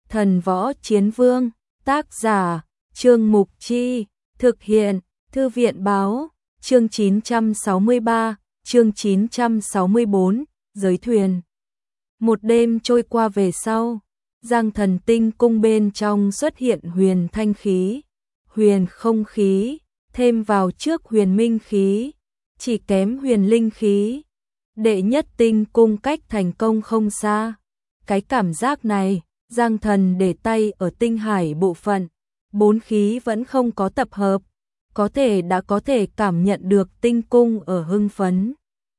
Thần Võ Chiến Vương, tác giả, Trương Mục Chi, thực hiện, Thư viện Báo, chương 963, chương 964, giới thuyền. Một đêm trôi qua về sau, Giang Thần Tinh cung bên trong xuất hiện huyền thanh khí, huyền không khí, thêm vào trước huyền minh khí, chỉ kém huyền linh khí. Đệ nhất tinh cung cách thành công không xa. Cái cảm giác này, Giang Thần để tay ở tinh hải bộ phận, bốn khí vẫn không có tập hợp, đã có thể cảm nhận được tinh cung ở hưng phấn.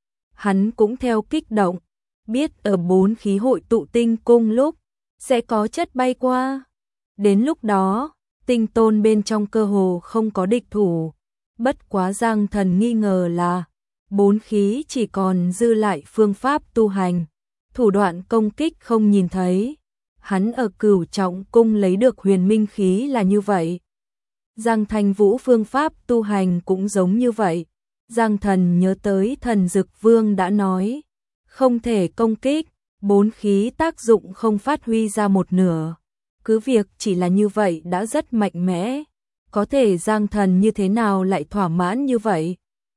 Hắn cũng theo kích động, biết ở bốn khí hội tụ tinh cung lúc, sẽ có chất bay qua. Đến lúc đó, tinh tôn bên trong cơ hồ không có địch thủ, bất quá Giang Thần nghi ngờ là bốn khí chỉ còn dư lại phương pháp tu hành, thủ đoạn công kích không nhìn thấy. Hắn ở Cửu Trọng cung lấy được huyền minh khí là như vậy. Giang Thanh Vũ phương pháp tu hành cũng giống như vậy. Giang Thần nhớ tới Thần Dực Vương đã nói, không thể công kích, bốn khí tác dụng không phát huy ra một nửa. Cứ việc chỉ là như vậy đã rất mạnh mẽ, có thể Giang Thần như thế nào lại thỏa mãn như vậy?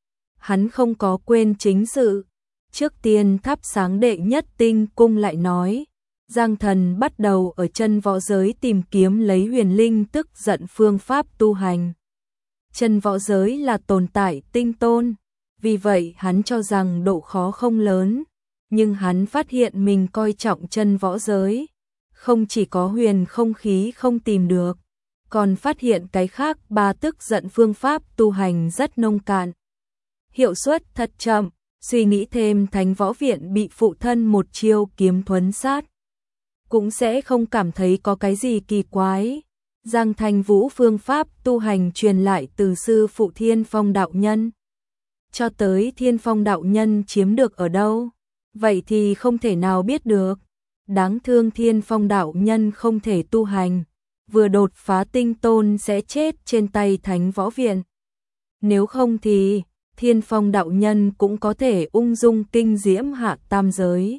Hắn không có quên chính sự. Trước tiên thắp sáng đệ nhất tinh cung lại nói, Giang Thần bắt đầu ở chân võ giới tìm kiếm lấy huyền linh tức giận phương pháp tu hành. Chân võ giới là tồn tại tinh tôn, vì vậy hắn cho rằng độ khó không lớn, nhưng hắn phát hiện mình coi trọng chân võ giới. Không chỉ có huyền không khí không tìm được, còn phát hiện cái khác ba tức giận phương pháp tu hành rất nông cạn. Hiệu suất thật chậm, suy nghĩ thêm Thánh Võ Viện bị phụ thân một chiêu kiếm thuấn sát, cũng sẽ không cảm thấy có cái gì kỳ quái. Giang Thanh Vũ phương pháp tu hành truyền lại từ sư phụ Thiên Phong đạo nhân. Cho tới Thiên Phong đạo nhân chiếm được ở đâu, vậy thì không thể nào biết được. Đáng thương Thiên Phong đạo nhân không thể tu hành, vừa đột phá tinh tôn sẽ chết trên tay Thánh Võ Viện. Nếu không thì Thiên Phong đạo nhân cũng có thể ung dung kinh diễm hạ tam giới.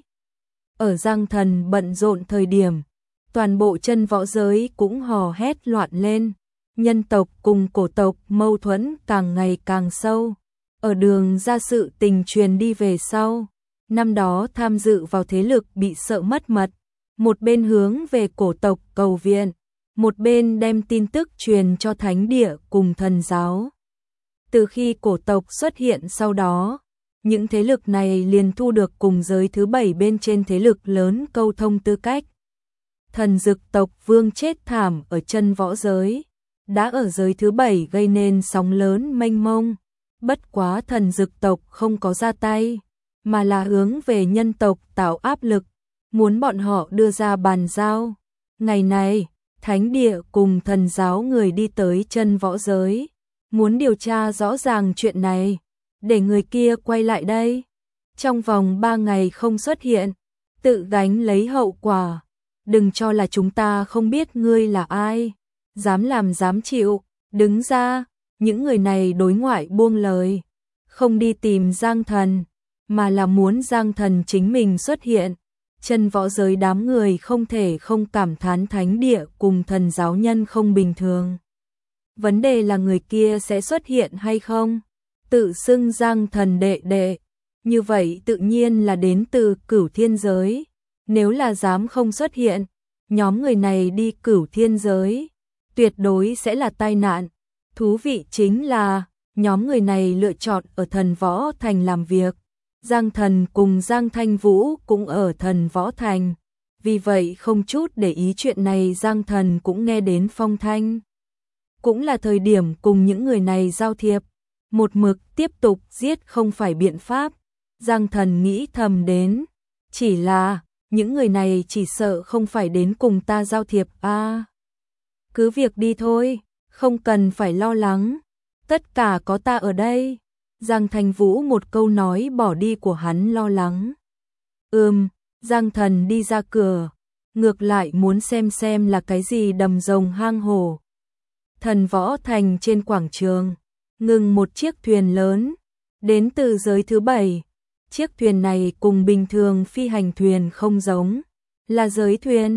Ở Giang Thần bận rộn thời điểm, toàn bộ chân võ giới cũng hò hét loạn lên. Nhân tộc cùng cổ tộc mâu thuẫn càng ngày càng sâu. Ở đường ra sự tình truyền đi về sau, năm đó tham dự vào thế lực bị sợ mất mật, một bên hướng về cổ tộc cầu viện, một bên đem tin tức truyền cho thánh địa cùng thần giáo. Từ khi cổ tộc xuất hiện sau đó, những thế lực này liền thu được cùng giới thứ 7 bên trên thế lực lớn câu thông tư cách. Thần Dực tộc vương chết thảm ở chân võ giới, đã ở giới thứ 7 gây nên sóng lớn mênh mông. Bất quá Thần Dực tộc không có ra tay, mà là hướng về nhân tộc tạo áp lực, muốn bọn họ đưa ra bàn giao. Ngày này, thánh địa cùng thần giáo người đi tới chân võ giới, muốn điều tra rõ ràng chuyện này, để người kia quay lại đây. Trong vòng 3 ngày không xuất hiện, tự gánh lấy hậu quả. Đừng cho là chúng ta không biết ngươi là ai, dám làm dám chịu, đứng ra. Những người này đối ngoại buông lời, không đi tìm Giang Thần, mà là muốn Giang Thần chính mình xuất hiện. Chân võ giới đám người không thể không cảm thán thánh địa cùng thần giáo nhân không bình thường. Vấn đề là người kia sẽ xuất hiện hay không? Tự xưng Giang Thần đệ đệ, như vậy tự nhiên là đến từ Cửu Thiên giới. Nếu là dám không xuất hiện, nhóm người này đi Cửu Thiên giới, tuyệt đối sẽ là tai nạn. Thú vị chính là, nhóm người này lựa chọn ở Thần Võ Thành làm việc. Giang Thần cùng Giang Thanh Vũ cũng ở Thần Võ Thành, vì vậy không chút để ý chuyện này Giang Thần cũng nghe đến phong thanh. Cũng là thời điểm cùng những người này giao thiệp, một mực tiếp tục giết không phải biện pháp. Giang Thần nghĩ thầm đến, chỉ là những người này chỉ sợ không phải đến cùng ta giao thiệp cứ việc đi thôi, không cần phải lo lắng, tất cả có ta ở đây. Giang Thanh Vũ một câu nói bỏ đi của hắn lo lắng. Giang Thần đi ra cửa, ngược lại muốn xem là cái gì đầm rồng hang hổ. Thần Võ Thành trên quảng trường, ngừng một chiếc thuyền lớn, đến từ giới thứ 7. Chiếc thuyền này cùng bình thường phi hành thuyền không giống, là giới thuyền,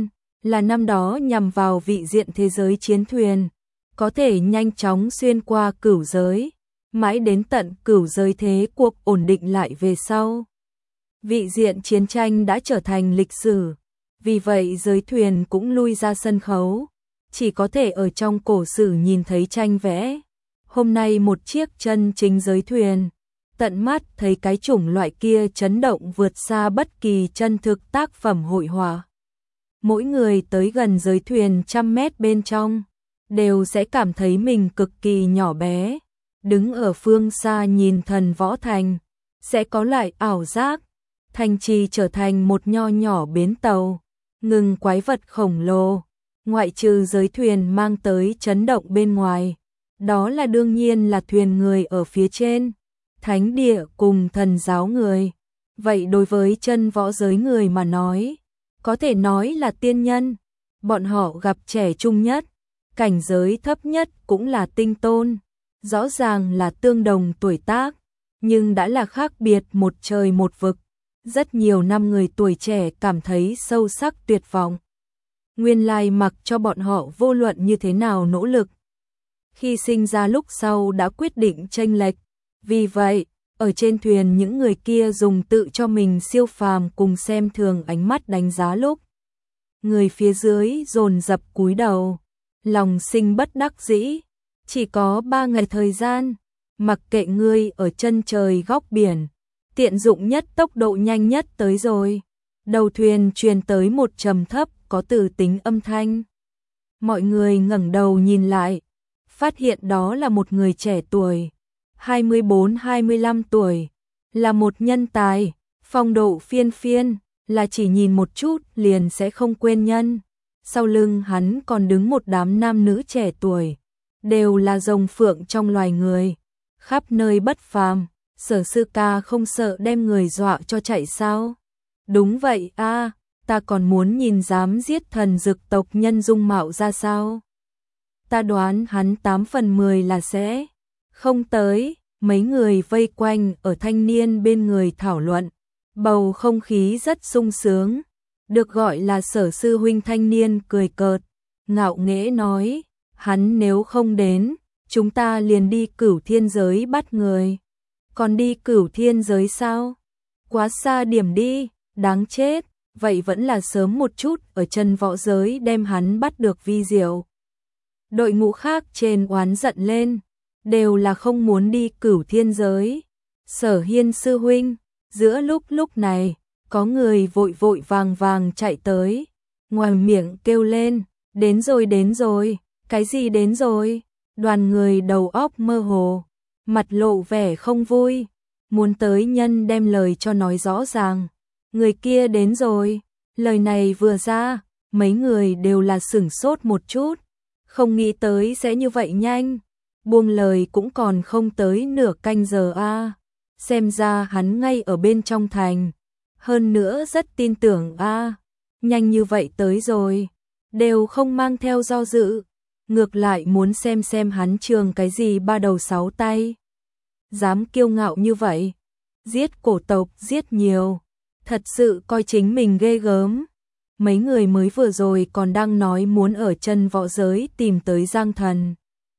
là năm đó nhằm vào vị diện thế giới chiến thuyền, có thể nhanh chóng xuyên qua cửu giới, mãi đến tận cửu giới thế cuộc ổn định lại về sau. Vị diện chiến tranh đã trở thành lịch sử, vì vậy giới thuyền cũng lui ra sân khấu, chỉ có thể ở trong cổ sử nhìn thấy tranh vẽ. Hôm nay một chiếc chân chính giới thuyền, tận mắt thấy cái chủng loại kia chấn động vượt xa bất kỳ chân thực tác phẩm hội họa. Mỗi người tới gần giới thuyền 100 mét bên trong, đều sẽ cảm thấy mình cực kỳ nhỏ bé. Đứng ở phương xa nhìn thần võ thành, sẽ có lại ảo giác. Thành trì trở thành một nho nhỏ bến tàu, ngừng quái vật khổng lồ, ngoại trừ giới thuyền mang tới chấn động bên ngoài. Đó là đương nhiên là thuyền người ở phía trên, thánh địa cùng thần giáo người. Vậy đối với chân võ giới người mà nói, có thể nói là tiên nhân, bọn họ gặp trẻ trung nhất, cảnh giới thấp nhất cũng là tinh tôn, rõ ràng là tương đồng tuổi tác, nhưng đã là khác biệt một trời một vực. Rất nhiều năm người tuổi trẻ cảm thấy sâu sắc tuyệt vọng. Nguyên lai mặc cho bọn họ vô luận như thế nào nỗ lực, khi sinh ra lúc sau đã quyết định chênh lệch. Vì vậy, ở trên thuyền những người kia dùng tự cho mình siêu phàm cùng xem thường ánh mắt đánh giá lúc. Người phía dưới dồn dập cúi đầu, lòng sinh bất đắc dĩ. Chỉ có 3 ngày thời gian, mặc kệ ngươi ở chân trời góc biển, tiện dụng nhất tốc độ nhanh nhất tới rồi. Đầu thuyền truyền tới một trầm thấp có từ tính âm thanh. Mọi người ngẩng đầu nhìn lại, phát hiện đó là một người trẻ tuổi, 24-25 tuổi, là một nhân tài, phong độ phiên phiên, là chỉ nhìn một chút liền sẽ không quên nhân. Sau lưng hắn còn đứng một đám nam nữ trẻ tuổi, đều là rồng phượng trong loài người, khắp nơi bất phàm. Sở sư ca không sợ đem người dọa cho chạy sao? Đúng vậy a, ta còn muốn nhìn dám giết thần dực tộc nhân dung mạo ra sao. Ta đoán hắn 8 phần 10 là sẽ không tới. Mấy người vây quanh ở thanh niên bên người thảo luận, bầu không khí rất sung sướng. Được gọi là Sở sư huynh thanh niên cười cợt, ngạo nghễ nói, hắn nếu không đến, chúng ta liền đi Cửu Thiên giới bắt người. Còn đi Cửu Thiên giới sao? Quá xa điểm đi, đáng chết. Vậy vẫn là sớm một chút ở chân võ giới đem hắn bắt được vi diệu. Đội ngũ khác trên oán giận lên, đều là không muốn đi Cửu Thiên giới. Sở Hiên sư huynh, giữa lúc này, có người vội vội vàng chạy tới, ngoài miệng kêu lên, đến rồi, cái gì đến rồi? Đoàn người đầu óc mơ hồ, mặt lộ vẻ không vui, muốn tới nhân đem lời cho nói rõ ràng. Người kia đến rồi, lời này vừa ra, mấy người đều là sửng sốt một chút, không nghĩ tới sẽ như vậy nhanh, buông lời cũng còn không tới nửa canh giờ a. Xem ra hắn ngay ở bên trong thành, hơn nữa rất tin tưởng a. Nhanh như vậy tới rồi, đều không mang theo do dự, ngược lại muốn xem hắn trường cái gì 3 đầu 6 tay. Dám kiêu ngạo như vậy, giết cổ tộc giết nhiều, thật sự coi chính mình ghê gớm. Mấy người mới vừa rồi còn đang nói muốn ở chân võ giới tìm tới Giang Thần.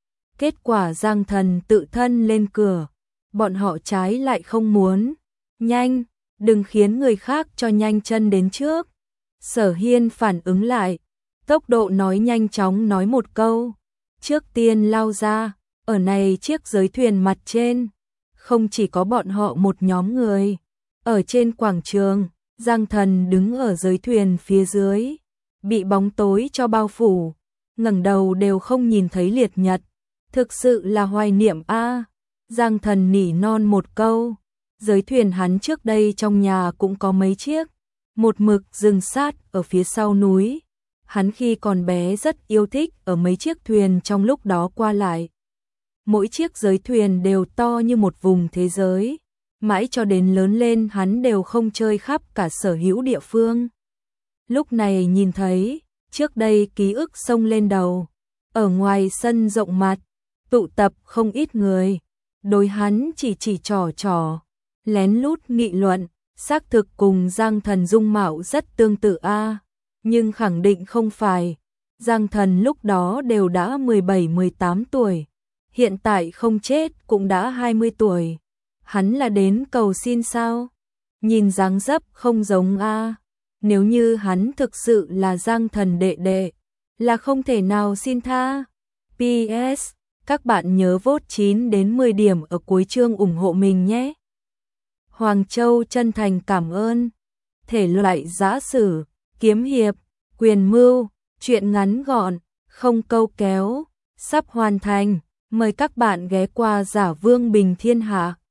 Kết quả Giang Thần tự thân lên cửa, bọn họ trái lại không muốn. Nhanh, đừng khiến người khác cho nhanh chân đến trước. Sở Hiên phản ứng lại, tốc độ nói nhanh chóng nói một câu. Trước tiên lao ra, ở này chiếc giới thuyền mặt trên, không chỉ có bọn họ một nhóm người. Ở trên quảng trường, Giang Thần đứng ở giới thuyền phía dưới, bị bóng tối cho bao phủ, ngẩng đầu đều không nhìn thấy liệt nhật. Thực sự là hoài niệm a. Giang Thần nỉ non một câu, giới thuyền hắn trước đây trong nhà cũng có mấy chiếc, một mực dừng sát ở phía sau núi. Hắn khi còn bé rất yêu thích ở mấy chiếc thuyền trong lúc đó qua lại. Mỗi chiếc giới thuyền đều to như một vùng thế giới, mãi cho đến lớn lên hắn đều không chơi khắp cả sở hữu địa phương. Lúc này nhìn thấy, trước đây ký ức xông lên đầu, ở ngoài sân rộng mặt, tụ tập không ít người, đối hắn chỉ trò, lén lút nghị luận, xác thực cùng Giang Thần dung mạo rất tương tự a. nhưng khẳng định không phải. Giang Thần lúc đó đều đã 17-18 tuổi, hiện tại không chết cũng đã 20 tuổi. Hắn là đến cầu xin sao? Nhìn dáng dấp không giống a. Nếu như hắn thực sự là Giang Thần đệ đệ, là không thể nào xin tha. PS, các bạn nhớ vote 9 đến 10 điểm ở cuối chương ủng hộ mình nhé. Hoàng Châu chân thành cảm ơn. Thể loại giã sử, kiếm hiệp, quyền mưu, truyện ngắn gọn, không câu kéo, sắp hoàn thành. Mời các bạn ghé qua Giả Vương Bình Thiên Hạ.